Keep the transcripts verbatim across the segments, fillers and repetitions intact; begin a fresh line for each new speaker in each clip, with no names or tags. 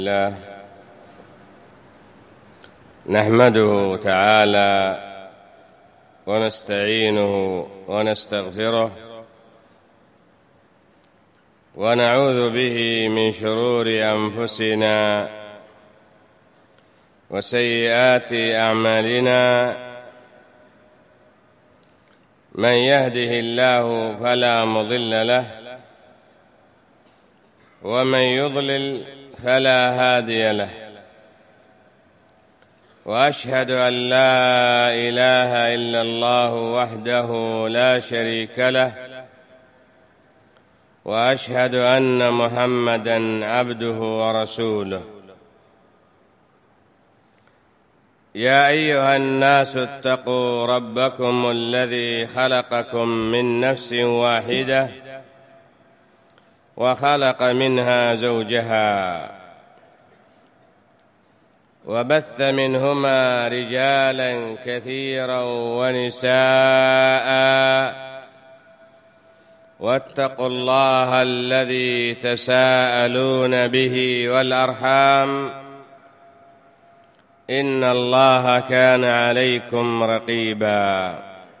الله نحمده تعالى ونستعينه ونستغفره ونعوذ به من شرور أنفسنا وسيئات أعمالنا. من يهده الله فلا مضل له ومن يضلل فلا هادي له، وأشهد أن لا إله إلا الله وحده لا شريك له، وأشهد أن محمدًا عبده ورسوله. يا أيها الناس اتقوا ربكم الذي خلقكم من نفس واحدة وخلق منها زوجها وبث منهما رجالا كثيرا ونساء، واتقوا الله الذي تساءلون به والأرحام، إن الله كان عليكم رقيبا.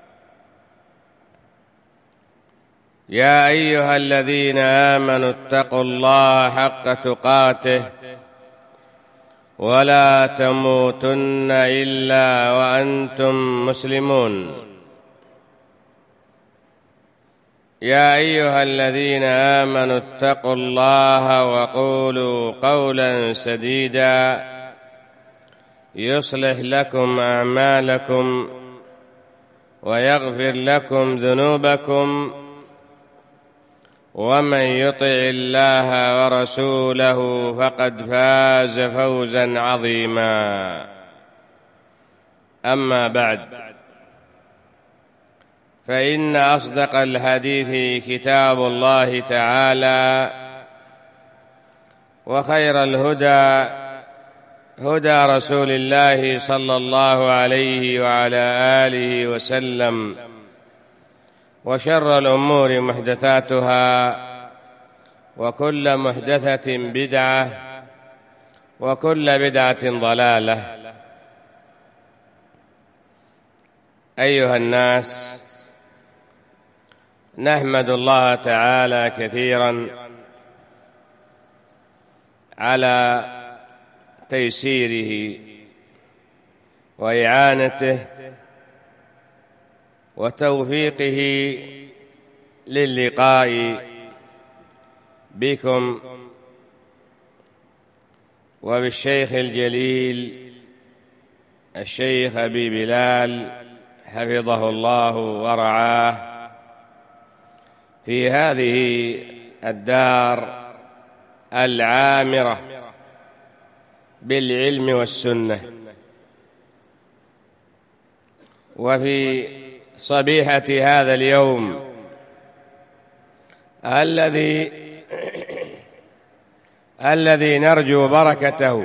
يا أيها الذين آمنوا اتقوا الله حق تقاته ولا تموتن إلا وأنتم مسلمون. يا أيها الذين آمنوا اتقوا الله وقولوا قولا سديدا يصلح لكم أعمالكم ويغفر لكم ذنوبكم، ومن يطع الله ورسوله فقد فاز فوزا عظيما. أما بعد، فإن أصدق الحديث كتاب الله تعالى، وخير الهدى هدى رسول الله صلى الله عليه وعلى آله وسلم، وشر الأمور محدثاتها، وكل محدثة بدعة، وكل بدعة ضلالة. أيها الناس، نحمد الله تعالى كثيرا على تيسيره وإعانته وتوفيقه للقاء بكم وبالشيخ الجليل الشيخ أبي بلال حفظه الله ورعاه في هذه الدار العامرة بالعلم والسنة. وفي صبيحة هذا اليوم الذي الذي نرجو بركته،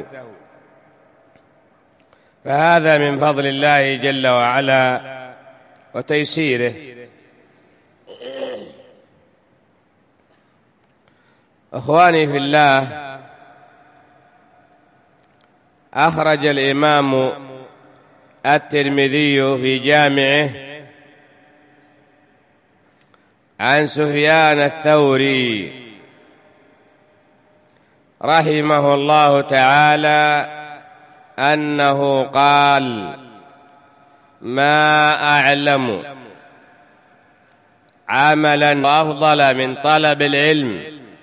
فهذا من فضل الله جل وعلا وتيسيره. أخواني في الله، أخرج الإمام الترمذي في جامعه عن سفيان الثوري رحمه الله تعالى أنه قال: ما أعلم عملا أفضل من طلب العلم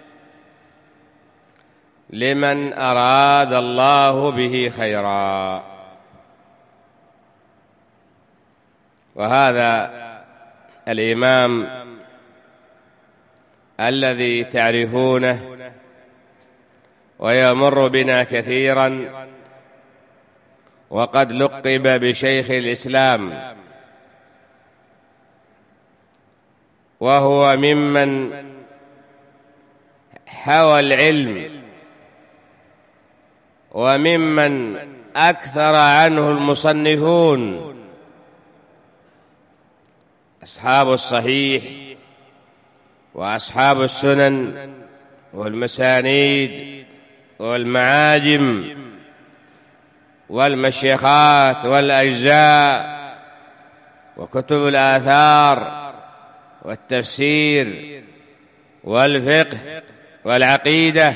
لمن أراد الله به خيرا. وهذا الإمام الذي تعرفونه ويمر بنا كثيرا، وقد لقب بشيخ الإسلام، وهو ممن حوى العلم وممن أكثر عنه المصنفون، أصحاب الصحيح وأصحاب السنن والمسانيد والمعاجم والمشيخات والأجزاء وكتب الآثار والتفسير والفقه والعقيدة،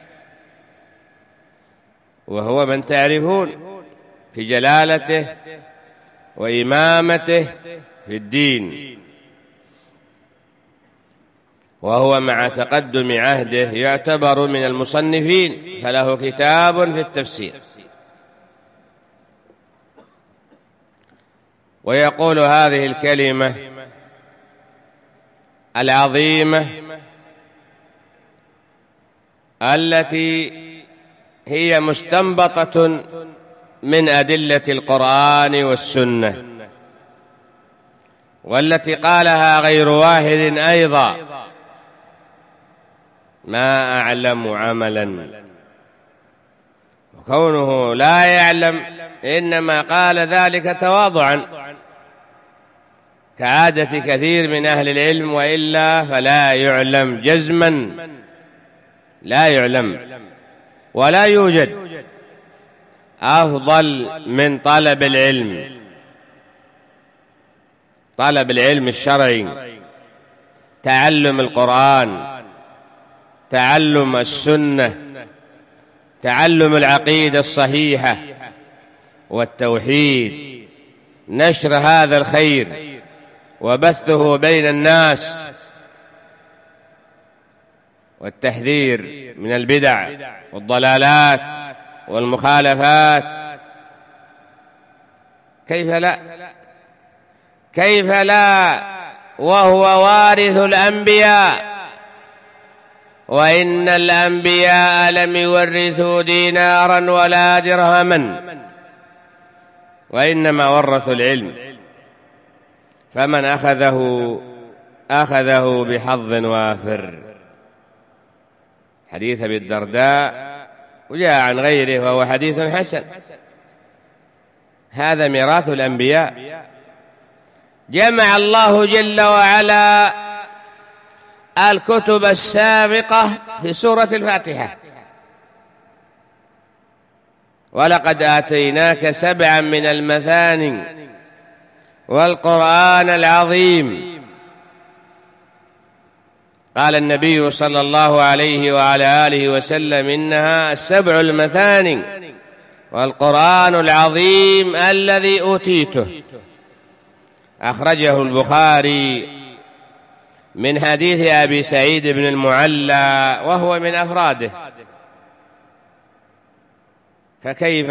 وهو من تعرفون في جلالته وإمامته في الدين، وهو مع تقدم عهده يعتبر من المصنفين، فله كتاب في التفسير. ويقول هذه الكلمة العظيمة التي هي مستنبطة من أدلة القرآن والسنة، والتي قالها غير واحد أيضا: ما أعلم عملا. وكونه لا يعلم إنما قال ذلك تواضعا، كعادة كثير من أهل العلم، وإلا فلا يعلم جزما، لا يعلم ولا يوجد أفضل من طلب العلم، طلب العلم الشرعي، تعلم القرآن، تعلم السنة، تعلم العقيدة الصحيحة والتوحيد، نشر هذا الخير وبثه بين الناس، والتحذير من البدع والضلالات والمخالفات. كيف لا كيف لا وهو وارث الأنبياء، وإن الأنبياء لم يورثوا دينارا ولا درهما، وإنما ورثوا العلم، فمن أخذه أخذه بحظ وافر. حديث أبي الدرداء وجاء عن غيره وهو حديث حسن. هذا ميراث الأنبياء، جمع الله جل وعلا الكتب السابقة في سورة الفاتحة: ولقد آتيناك سبعا من المثاني والقرآن العظيم. قال النبي صلى الله عليه وعلى آله وسلم: إنها السبع المثاني والقرآن العظيم الذي أوتيته. أخرجه البخاري من حديث أبي سعيد بن المعلى وهو من أفراده. فكيف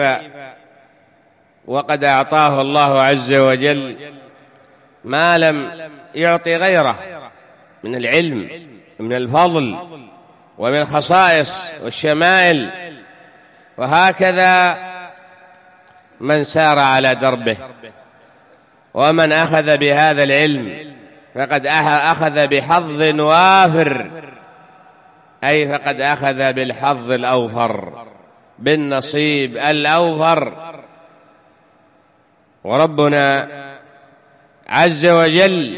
وقد أعطاه الله عز وجل ما لم يعطي غيره من العلم ومن الفضل ومن الخصائص والشمائل. وهكذا من سار على دربه ومن أخذ بهذا العلم فقد أخذ بحظ وافر، أي فقد أخذ بالحظ الأوفر، بالنصيب الأوفر. وربنا عز وجل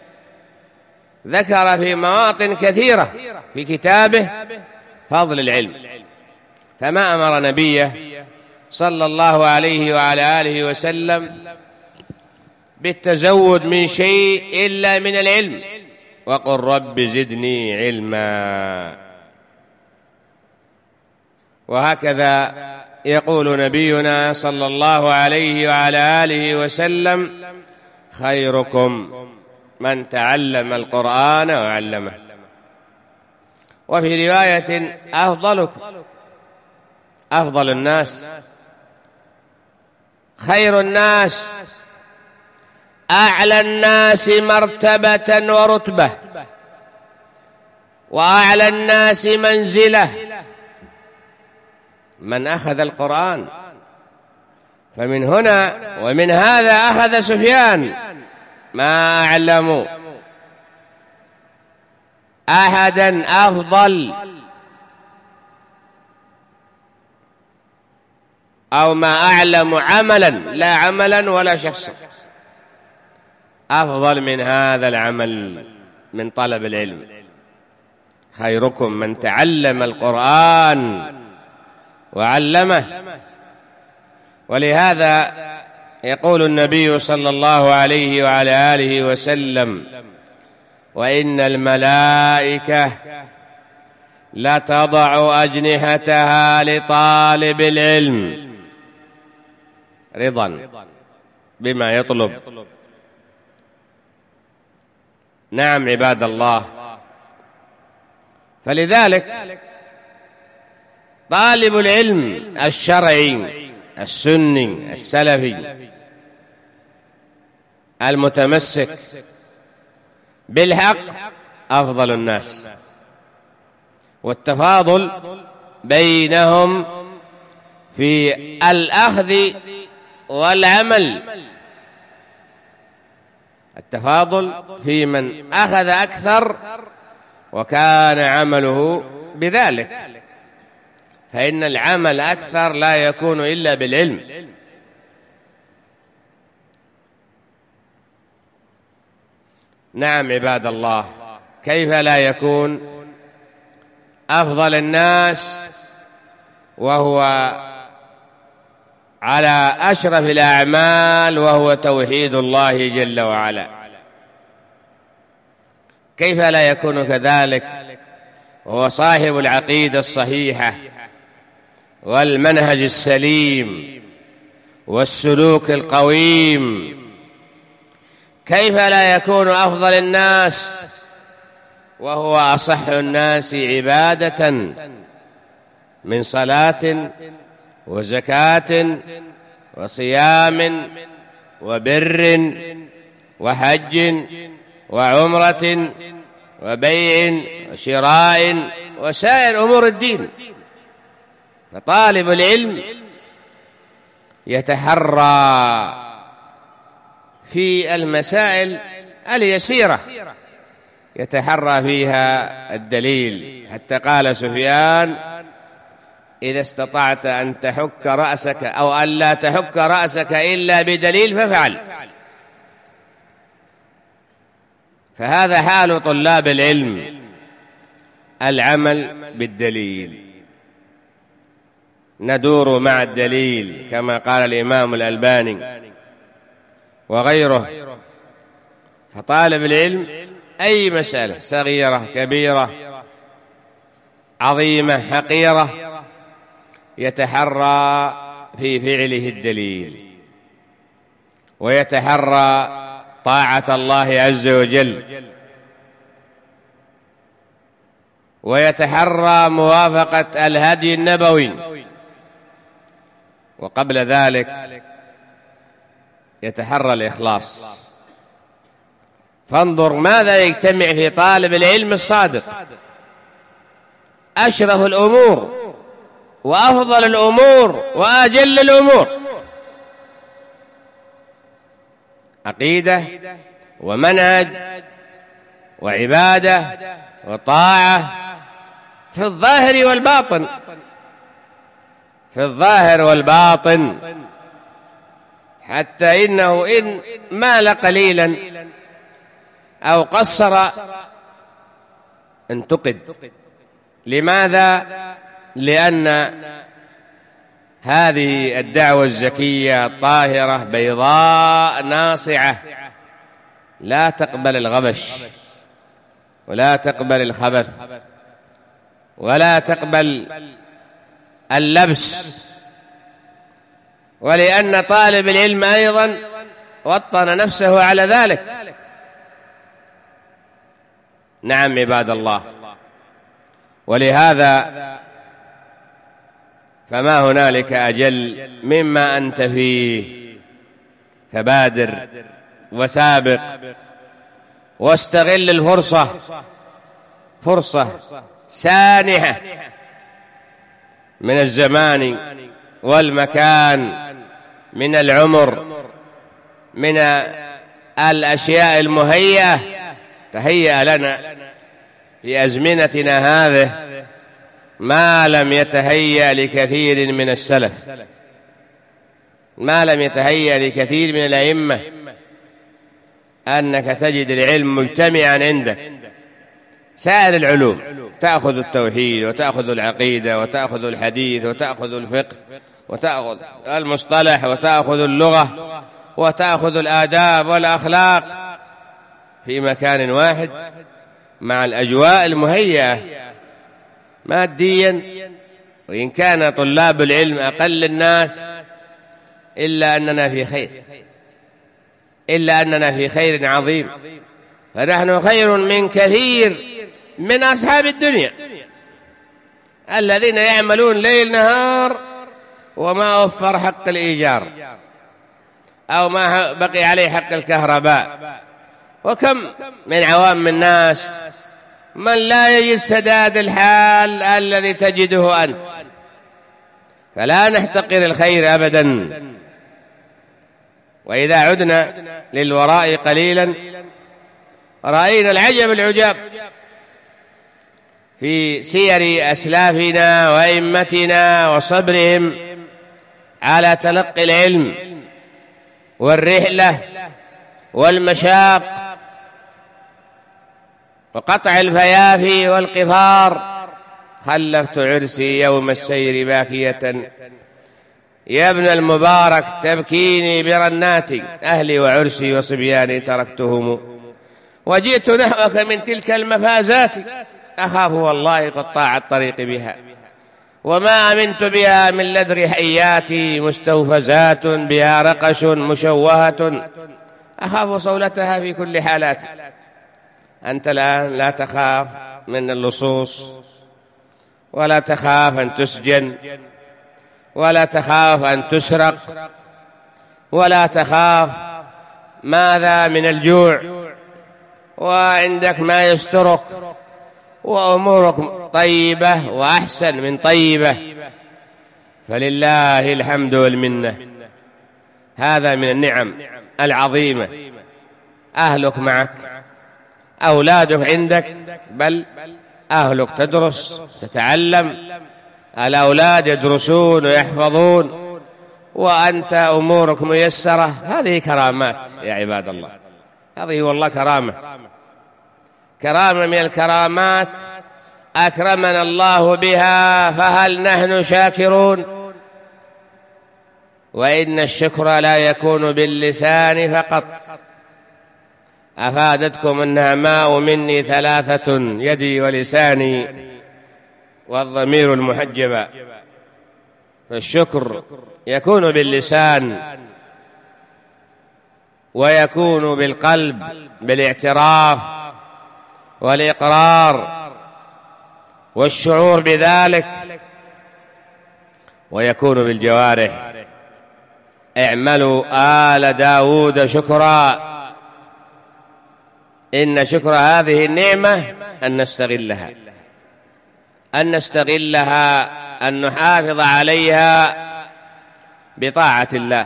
ذكر في مواطن كثيرة في كتابه فضل العلم، فما أمر نبيه صلى الله عليه وعلى آله وسلم بالتزود من شيء إلا من العلم، وقل رب زدني علما. وهكذا يقول نبينا صلى الله عليه وعلى آله وسلم: خيركم من تعلم القرآن وعلمه. وفي رواية: أفضلكم، أفضل الناس، خير الناس، أعلى الناس مرتبة ورتبة، وأعلى الناس منزلة من أخذ القرآن. فمن هنا ومن هذا أخذ سفيان: ما أعلم أحدا أفضل، أو ما أعلم عملا، لا عملا ولا شخصا أفضل من هذا العمل من طلب العلم. خيركم من تعلم القرآن وعلمه. ولهذا يقول النبي صلى الله عليه وعلى آله وسلم: وإن الملائكة لا تضع أجنحتها لطالب العلم رضا بما يطلب. نعم عباد الله، فلذلك طالب العلم الشرعي السني السلفي المتمسك بالحق أفضل الناس، والتفاضل بينهم في الأخذ والعمل، التفاضل في من أخذ أكثر وكان عمله بذلك، فإن العمل أكثر لا يكون إلا بالعلم. نعم عباد الله، كيف لا يكون أفضل الناس وهو على أشرف الأعمال وهو توحيد الله جل وعلا؟ كيف لا يكون كذلك وهو صاحب العقيدة الصحيحة والمنهج السليم والسلوك القويم؟ كيف لا يكون أفضل الناس وهو أصح الناس عبادة من صلاة وزكاة وصيام وبر وحج وعمرة وبيع وشراء وسائر أمور الدين؟ فطالب العلم يتحرى في المسائل اليسيرة يتحرى فيها الدليل، حتى قال سفيان: إذا استطعت أن تحك رأسك أو أن لا تحك رأسك إلا بدليل فافعل. فهذا حال طلاب العلم، العمل بالدليل، ندور مع الدليل كما قال الإمام الألباني وغيره. فطالب العلم أي مسألة صغيرة كبيرة عظيمة حقيرة يتحرى في فعله الدليل، ويتحرى طاعة الله عز وجل، ويتحرى موافقة الهدي النبوي، وقبل ذلك يتحرى الإخلاص. فانظر ماذا يجتمع في طالب العلم الصادق: أشرف الأمور وأفضل الأمور وأجل الأمور، عقيدة ومنهج وعبادة وطاعة في الظاهر والباطن، في الظاهر والباطن، حتى إنه إن مال قليلا أو قصر انتقد. لماذا؟ لأن هذه الدعوة الزكية الطاهرة بيضاء ناصعة لا تقبل الغبش ولا تقبل الخبث ولا تقبل اللبس، ولأن طالب العلم أيضا وطن نفسه على ذلك. نعم عباد الله، ولهذا فما هنالك أجل مما أنت فيه، فبادر وسابق واستغل الفرصة، فرصة سانحة من الزمان والمكان، من العمر، من الأشياء المهيئة تهيأ لنا في أزمنتنا هذه ما لم يتهيأ لكثير من السلف، ما لم يتهيأ لكثير من الأئمة، أنك تجد العلم مجتمعا عندك سائر العلوم، تأخذ التوحيد وتأخذ العقيدة وتأخذ الحديث وتأخذ الفقه وتأخذ المصطلح وتأخذ اللغة وتأخذ الآداب والأخلاق في مكان واحد مع الأجواء المهيئة ماديا. وإن كان طلاب العلم أقل الناس إلا أننا في خير، إلا أننا في خير عظيم، فنحن خير من كثير من أصحاب الدنيا الذين يعملون ليل نهار وما وفر حق الإيجار أو ما بقي عليه حق الكهرباء. وكم من عوام الناس من لا يجد سداد الحال الذي تجده أنت. فلا نحتقر الخير أبدا. وإذا عدنا للوراء قليلا رأينا العجب العجاب في سير أسلافنا وأئمتنا وصبرهم على تلقي العلم والرحلة والمشاق وقطع الفيافي والقفار. خلفت عرسي يوم السير باكية يا ابن المبارك تبكيني برناتي، أهلي وعرسي وصبياني تركتهم وجئت نحوك من تلك المفازات، أخاف والله قطاع الطريق بها وما أمنت بها من لدغ حياتي، مستوفزات بها رقش مشوهة أخاف صولتها في كل حالات. أنت الآن لا تخاف من اللصوص ولا تخاف أن تسجن ولا تخاف أن تسرق ولا تخاف ماذا من الجوع، وعندك ما يسترك وأمورك طيبة وأحسن من طيبة، فلله الحمد والمنة. هذا من النعم العظيمة. أهلك معك، أولادك عندك، بل أهلك تدرس تتعلم، الأولاد يدرسون ويحفظون وأنت أمورك ميسرة. هذه كرامات يا عباد الله، هذه والله كرامة، كرامة من الكرامات أكرمنا الله بها، فهل نحن شاكرون؟ وإن الشكر لا يكون باللسان فقط. أفادتكم النعماء مني ثلاثة، يدي ولساني والضمير المحجبة. فالشكر يكون باللسان ويكون بالقلب بالاعتراف والإقرار والشعور بذلك، ويكون بالجوارح. اعملوا آل داود شكرا، إن شكر هذه النعمة أن نستغلها، أن نستغلها، أن نحافظ عليها بطاعة الله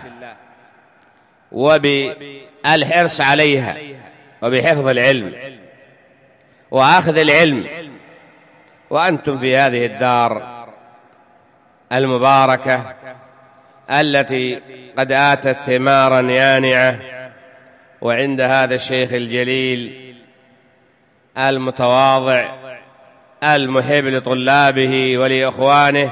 وبالحرص عليها وبحفظ العلم وأخذ العلم. وأنتم في هذه الدار المباركة التي قد آتت ثمارا يانعة، وعند هذا الشيخ الجليل المتواضع المحب لطلابه ولإخوانه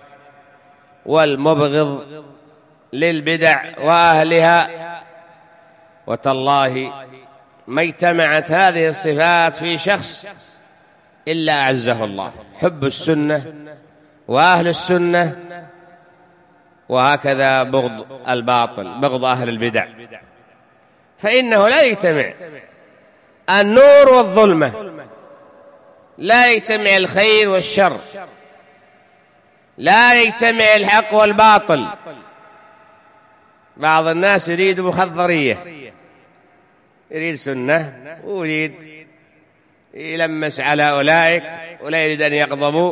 والمبغض للبدع وأهلها. وتالله ما اجتمعت هذه الصفات في شخص إلا أعزه الله، حب السنة وأهل السنة، وهكذا بغض الباطل، بغض أهل البدع. فإنه لا يجتمع النور والظلمة، لا يجتمع الخير والشر، لا يجتمع الحق والباطل. بعض الناس يريد مخضرية، يريد سنة ويريد يلمس على أولئك ولا يريد أن يغضبوا.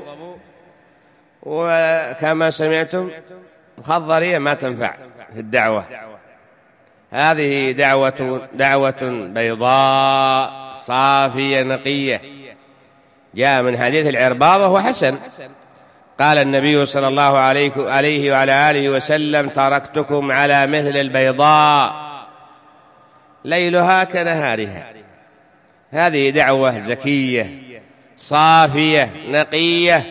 وكما سمعتم مخضرية ما تنفع في الدعوة. هذه دعوة دعوة بيضاء صافية نقية. جاء من حديث العرباض وهو حسن، قال النبي صلى الله عليه وعلى آله وسلم: تركتكم على مثل البيضاء ليلها كنهارها. هذه دعوة زكية صافية نقية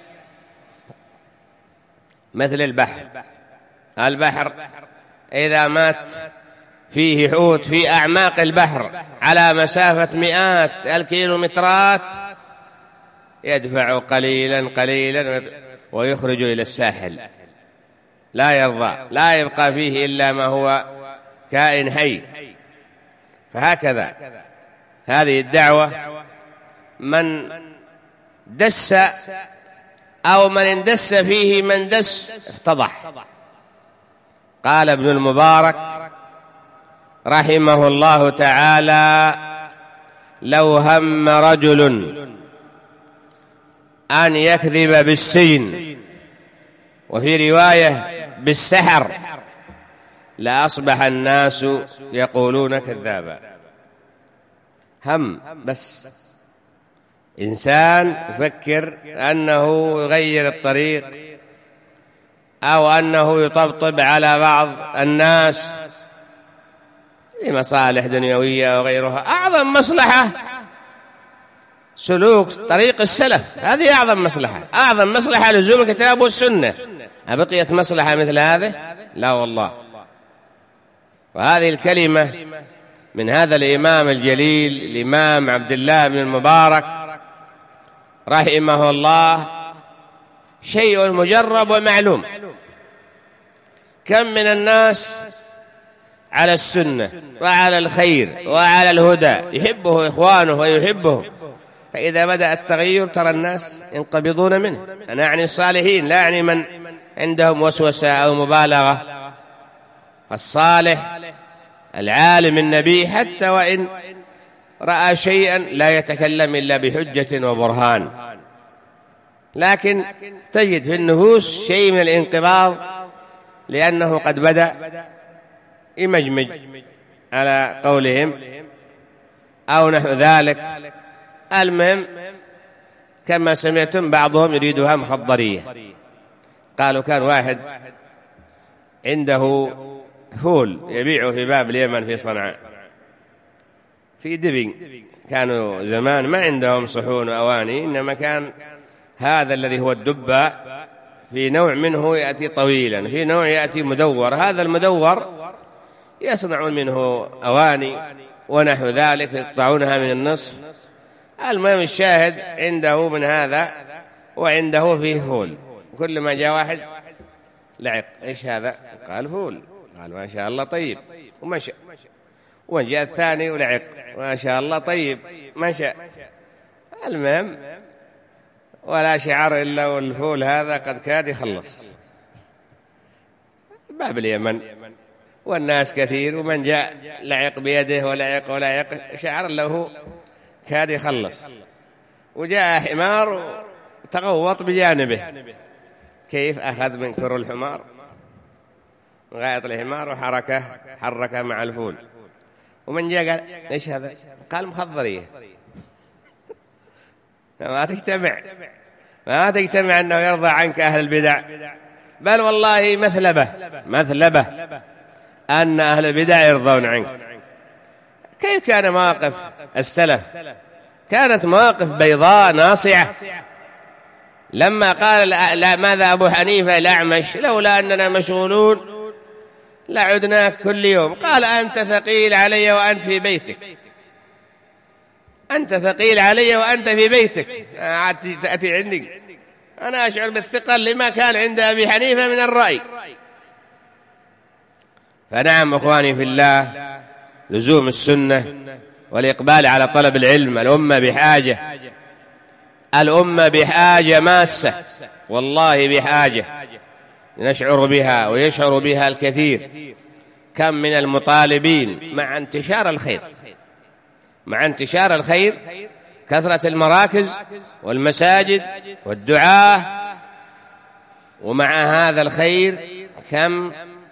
مثل البحر. البحر إذا مات فيه حوت في أعماق البحر على مسافة مئات الكيلومترات يدفع قليلا قليلا ويخرج إلى الساحل، لا يرضى، لا يبقى فيه إلا ما هو كائن حي. فهكذا هذه الدعوة من دس أو من اندس فيه من دس افتضح. قال ابن المبارك رحمه الله تعالى: لو هم رجل أن يكذب بالسجن وفي رواية بالسحر لأصبح الناس يقولون كذابا. هم بس إنسان يفكر أنه يغير الطريق أو أنه يطبطب على بعض الناس لمصالح دنيوية وغيرها. أعظم مصلحة سلوك طريق السلف، هذه أعظم مصلحة. أعظم مصلحة لزوم الكتاب والسنة. أبقيت مصلحة مثل هذه؟ لا والله. وهذه الكلمة من هذا الإمام الجليل الإمام عبد الله بن المبارك رحمه الله شيء مجرب ومعلوم. كم من الناس على السنة وعلى الخير وعلى الهدى يحبه إخوانه ويحبهم، فإذا بدأ التغير ترى الناس ينقبضون منه. أنا أعني الصالحين، لا يعني من عندهم وسوسة أو مبالغة. الصالح العالم النبي حتى وإن رأى شيئا لا يتكلم إلا بحجة وبرهان، لكن تجد في النفوس شيء من الانقباض لأنه قد بدأ يمجمج على قولهم أو نحو ذلك. المهم كما سمعتم بعضهم يريدها مخضرية. قالوا كان واحد عنده فول يبيعه في باب اليمن في صنعاء في دبن. كانوا زمان ما عندهم صحون وأواني، إنما كان هذا الذي هو الدبة في نوع منه يأتي طويلا، في نوع يأتي مدور. هذا المدور يصنعون منه أواني ونحو ذلك يقطعونها من النصف. المهم الشاهد عنده من هذا وعنده فيه فول. كل ما جاء واحد لعق: إيش هذا؟ قال: فول. قال: ما شاء الله طيب، ومشى. وجاء الثاني ولعق: ما شاء الله طيب، مشى. المهم ولا شعر إلا والفول هذا قد كاد يخلص. باب اليمن والناس كثير، ومن جاء لعق بيده ولعق ولعق، شعر له كاد يخلص. وجاء حمار تغوط بجانبه. كيف أخذ من كر الحمار غاية الحمار وحركه حركه مع الفول. ومن جاء قال: إيش هذا؟ قال: مخضرية. ما تجتمع ما تجتمع أنه يرضى عنك أهل البدع، بل والله مثلبة مثلبة أن أهل البدع يرضون عنك. كيف كان مواقف السلف؟ كانت مواقف بيضاء ناصعة. لما قال لا ماذا أبو حنيفة الأعمش: لولا أننا مشغولون لعدناك كل يوم. قال: أنت ثقيل علي وأنت في بيتك، أنت ثقيل علي وأنت في بيتك، تأتي عندي. أنا أشعر بالثقل لما كان عند أبي حنيفة من الرأي. فنعم أخواني في الله، لزوم السنة والإقبال على طلب العلم. الأمة بحاجة، الأمة بحاجة ماسة، والله بحاجة نشعر بها ويشعر بها الكثير. كم من المطالبين مع انتشار الخير مع انتشار الخير كثرة المراكز والمساجد والدعاة، ومع هذا الخير كم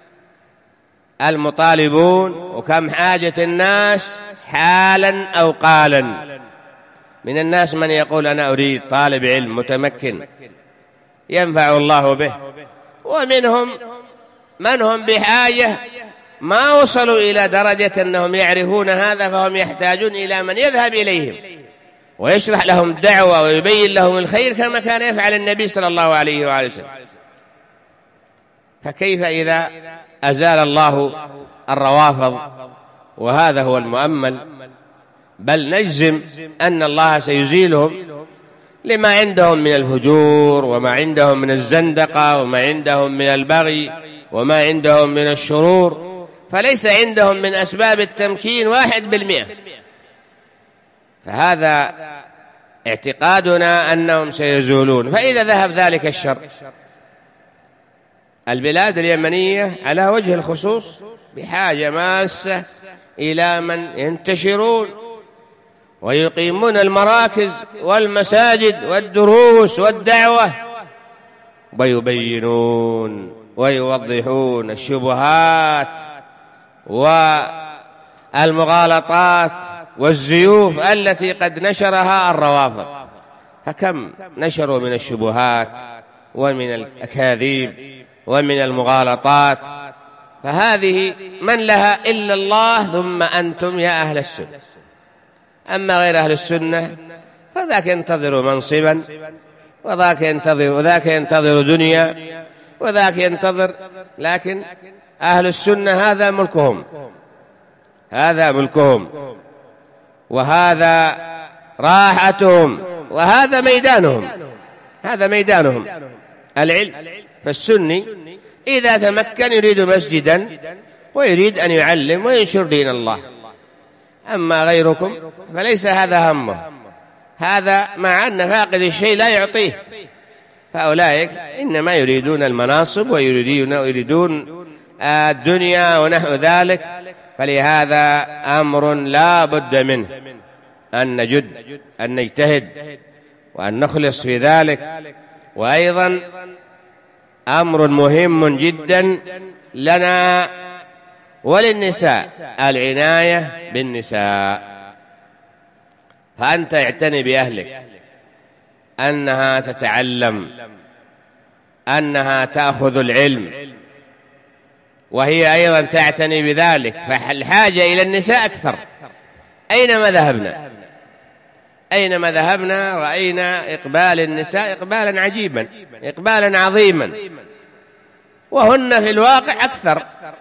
المطالبون وكم حاجة الناس حالا أو قالا. من الناس من يقول: أنا أريد طالب علم متمكن ينفع الله به، ومنهم من هم بحاجة ما وصلوا إلى درجة أنهم يعرفون هذا، فهم يحتاجون إلى من يذهب إليهم ويشرح لهم الدعوة ويبين لهم الخير كما كان يفعل النبي صلى الله عليه وآله وسلم. فكيف إذا أزال الله الروافض؟ وهذا هو المؤمل، بل نجزم أن الله سيزيلهم لما عندهم من الفجور، وما عندهم من الزندقة، وما عندهم من البغي، وما عندهم من الشرور، فليس عندهم من أسباب التمكين واحد بالمئة. فهذا اعتقادنا أنهم سيزولون. فإذا ذهب ذلك الشر، البلاد اليمنية على وجه الخصوص بحاجة ماسة إلى من ينتشرون ويقيمون المراكز والمساجد والدروس والدعوة، ويبينون ويوضحون الشبهات والمغالطات والزيوف التي قد نشرها الروافض. فكم نشروا من الشبهات ومن الأكاذيب ومن المغالطات، فهذه من لها إلا الله ثم أنتم يا أهل السنة. أما غير أهل السنة فذاك ينتظر منصبا، وذاك ينتظر وذاك ينتظر دنيا، وذاك ينتظر، لكن أهل السنة هذا ملكهم، هذا ملكهم، وهذا راحتهم، وهذا ميدانهم، هذا ميدانهم العلم. فالسني إذا تمكن يريد مسجدا ويريد أن يعلم وينشر دين الله. أما غيركم فليس هذا همه، هذا مع أن فاقد الشيء لا يعطيه. فأولئك إنما يريدون المناصب ويريدون ويريدون الدنيا ونحو ذلك. فلهذا أمر لا بد منه أن نجد، أن نجتهد، وأن نخلص في ذلك. وأيضا أمر مهم جدا لنا وللنساء العناية بالنساء. فأنت اعتني بأهلك، أنها تتعلم، أنها تأخذ العلم، وهي أيضا تعتني بذلك. فالحاجة إلى النساء أكثر. أينما ذهبنا أينما ذهبنا رأينا إقبال النساء إقبالا عجيبا، إقبالا عظيما، وهن في الواقع أكثر.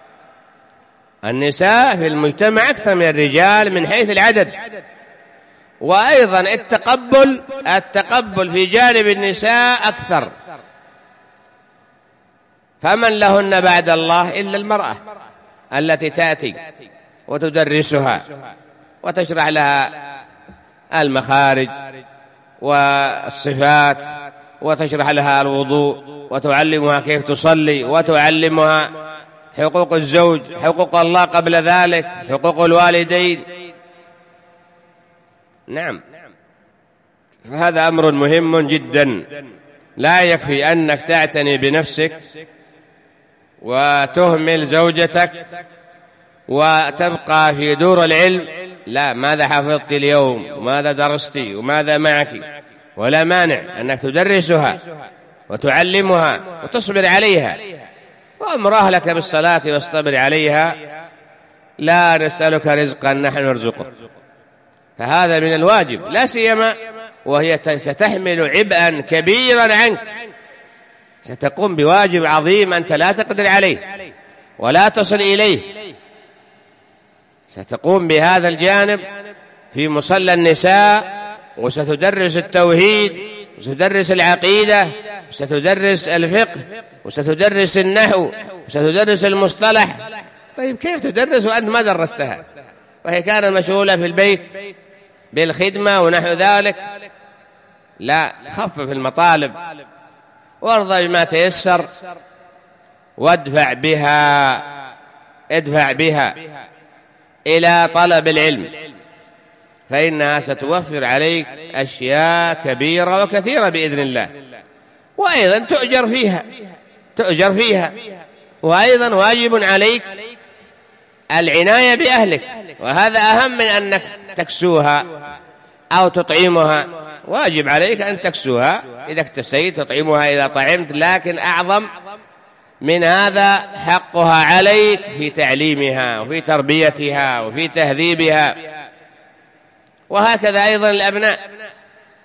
النساء في المجتمع أكثر من الرجال من حيث العدد. وأيضا التقبل التقبل في جانب النساء أكثر. فمن لهن بعد الله إلا المرأة التي تأتي وتدرسها وتشرح لها المخارج والصفات، وتشرح لها الوضوء، وتعلمها كيف تصلي، وتعلمها حقوق الزوج، حقوق الله قبل ذلك، حقوق الوالدين. نعم، فهذا أمر مهم جدا. لا يكفي أنك تعتني بنفسك وتهمل زوجتك وتبقى في دور العلم. لا، ماذا حفظت اليوم، وماذا درست، وماذا معك؟ ولا مانع أنك تدرسها وتعلمها وتصبر عليها، وأمر أهلك بالصلاة واصطبر عليها. لا نسألك رزقا نحن نرزقك. فهذا من الواجب، لا سيما وهي ستحمل عبئا كبيرا عنك، ستقوم بواجب عظيم أنت لا تقدر عليه ولا تصل إليه. ستقوم بهذا الجانب في مصلى النساء، وستدرس التوحيد، وستدرس العقيدة، وستدرس الفقه، وستدرس النحو، وستدرس المصطلح. طيب كيف تدرس وأنت ما درستها وهي كانت مشغولة في البيت بالخدمة ونحو ذلك؟ لا، خفف المطالب وارضى بما تيسر، وادفع بها ادفع بها إلى طلب العلم، فإنها ستوفر عليك أشياء كبيرة وكثيرة بإذن الله. وأيضا تؤجر فيها تؤجر فيها وأيضا واجب عليك العناية بأهلك، وهذا أهم من أنك تكسوها أو تطعمها. واجب عليك أن تكسوها إذا اكتسيت، تطعمها إذا طعمت، لكن أعظم من هذا حقها عليك في تعليمها وفي تربيتها وفي تهذيبها. وهكذا أيضا الأبناء،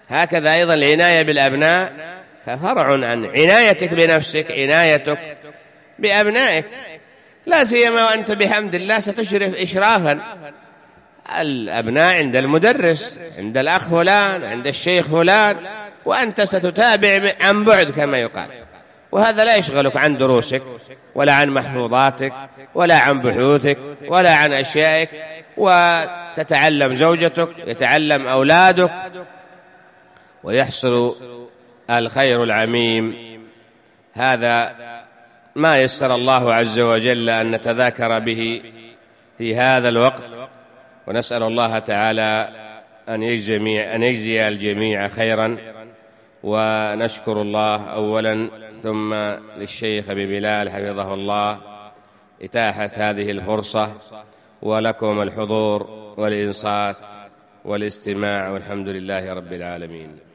هكذا أيضا العناية بالأبناء ففرع عن عنايتك بنفسك، عنايتك بأبنائك، لا سيما وأنت بحمد الله ستشرف إشرافا. الأبناء عند المدرس، عند الأخ فلان، عند الشيخ فلان، وأنت ستتابع عن بعد كما يقال، وهذا لا يشغلك عن دروسك ولا عن محفوظاتك ولا عن بحوثك ولا عن أشيائك، وتتعلم زوجتك، يتعلم أولادك، ويحصل الخير العميم. هذا ما يسر الله عز وجل أن نتذاكر به في هذا الوقت، ونسأل الله تعالى أن يجزي, أن يجزي الجميع خيرا. ونشكر الله أولا ثم للشيخ ببلال حفظه الله إتاحة هذه الفرصة، ولكم الحضور والإنصات والاستماع، والحمد لله رب العالمين.